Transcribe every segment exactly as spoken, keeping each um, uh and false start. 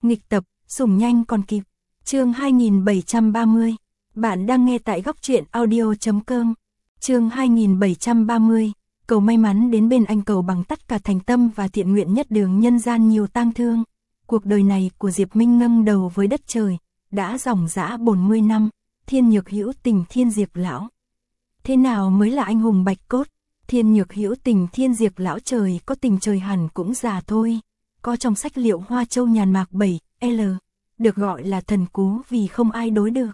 Nghịch tập, sủng nhanh còn kịp. Chương hai nghìn bảy trăm ba mươi. Bạn đang nghe tại góc truyện audio chấm com. Chương hai nghìn bảy trăm ba mươi. Cầu may mắn đến bên anh, cầu bằng tất cả thành tâm và thiện nguyện nhất đường nhân gian nhiều tang thương. Cuộc đời này của Diệp Minh ngâng đầu với đất trời, đã dòng dã bốn mươi năm, thiên nhược hữu tình thiên Diệp lão. Thế nào mới là anh hùng bạch cốt? Thiên nhược hữu tình thiên Diệp lão, trời có tình trời hẳn cũng già thôi. Có trong sách Liệu Hoa Châu Nhàn Mạc bảy L, được gọi là thần cú vì không ai đối được.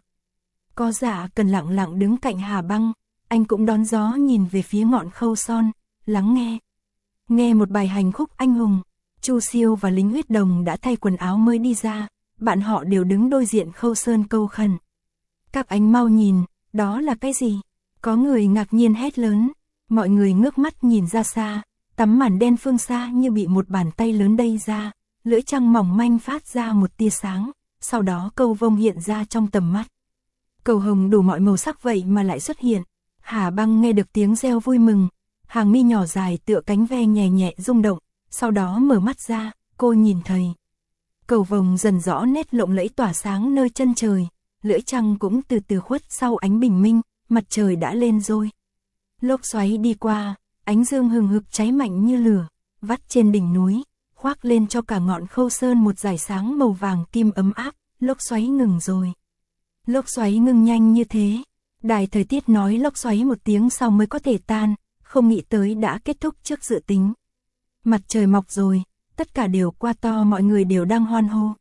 Có giả cần lặng lặng đứng cạnh Hà Băng, anh cũng đón gió nhìn về phía ngọn Khâu Son, lắng nghe. Nghe một bài hành khúc anh hùng. Chu Siêu và lính huyết đồng đã thay quần áo mới đi ra, bạn họ đều đứng đối diện Khâu Sơn câu khẩn. Các anh mau nhìn, đó là cái gì? Có người ngạc nhiên hét lớn, mọi người ngước mắt nhìn ra xa, tấm màn đen phương xa như bị một bàn tay lớn đẩy ra, lưỡi trăng mỏng manh phát ra một tia sáng, sau đó cầu vồng hiện ra trong tầm mắt. Cầu hồng đủ mọi màu sắc vậy mà lại xuất hiện. Hà Băng nghe được tiếng reo vui mừng, hàng mi nhỏ dài tựa cánh ve nhẹ nhẹ rung động, sau đó mở mắt ra, cô nhìn thấy cầu vồng dần rõ nét lộng lẫy tỏa sáng nơi chân trời, lưỡi trăng cũng từ từ khuất sau ánh bình minh, mặt trời đã lên rồi. Lốc xoáy đi qua, ánh dương hừng hực cháy mạnh như lửa, vắt trên đỉnh núi, khoác lên cho cả ngọn Khâu Sơn một dải sáng màu vàng kim ấm áp. Lốc xoáy ngừng rồi. Lốc xoáy ngừng nhanh như thế. Đài thời tiết nói lốc xoáy một tiếng sau mới có thể tan, không nghĩ tới đã kết thúc trước dự tính. Mặt trời mọc rồi, tất cả đều qua to, mọi người đều đang hoan hô.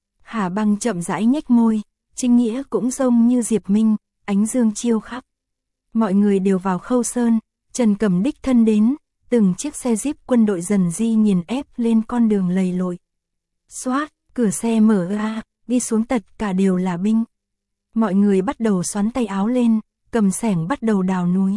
Hà Băng chậm rãi nhếch môi, Trinh Nghĩa cũng rông như Diệp Minh, ánh dương chiêu khắp. Mọi người đều vào Khâu Sơn, Trần Cẩm đích thân đến, từng chiếc xe jeep quân đội dần di nghiền ép lên con đường lầy lội. Xoát, cửa xe mở ra, đi xuống tất cả đều là binh. Mọi người bắt đầu xoắn tay áo lên, cầm xẻng bắt đầu đào núi.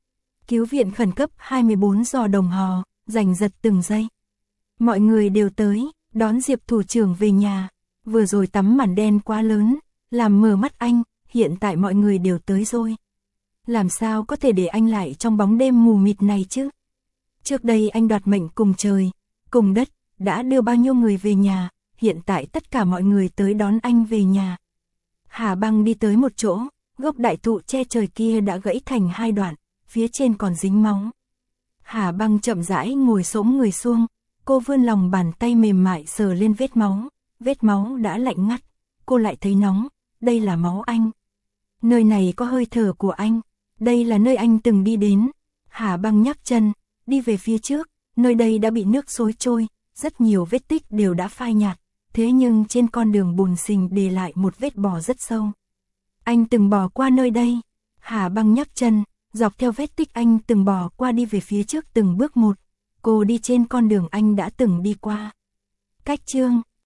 Cứu viện khẩn cấp hai mươi bốn giờ đồng hồ, giành giật từng giây. Mọi người đều tới, đón Diệp thủ trưởng về nhà. Vừa rồi tấm màn đen quá lớn, làm mờ mắt anh, hiện tại mọi người đều tới rồi. Làm sao có thể để anh lại trong bóng đêm mù mịt này chứ? Trước đây anh đoạt mệnh cùng trời, cùng đất, đã đưa bao nhiêu người về nhà, hiện tại tất cả mọi người tới đón anh về nhà. Hà Băng đi tới một chỗ, gốc đại thụ che trời kia đã gãy thành hai đoạn, phía trên còn dính máu. Hà Băng chậm rãi ngồi xổm người xuống, cô vươn lòng bàn tay mềm mại sờ lên vết máu, vết máu đã lạnh ngắt, cô lại thấy nóng, đây là máu anh. Nơi này có hơi thở của anh, đây là nơi anh từng đi đến. Hà Băng nhấc chân, đi về phía trước, nơi đây đã bị nước xối trôi, rất nhiều vết tích đều đã phai nhạt, thế nhưng trên con đường bùn xình để lại một vết bò rất sâu. Anh từng bò qua nơi đây. Hà Băng nhấc chân, dọc theo vết tích anh từng bò qua đi về phía trước từng bước một. Cô đi trên con đường anh đã từng đi qua. Cách chương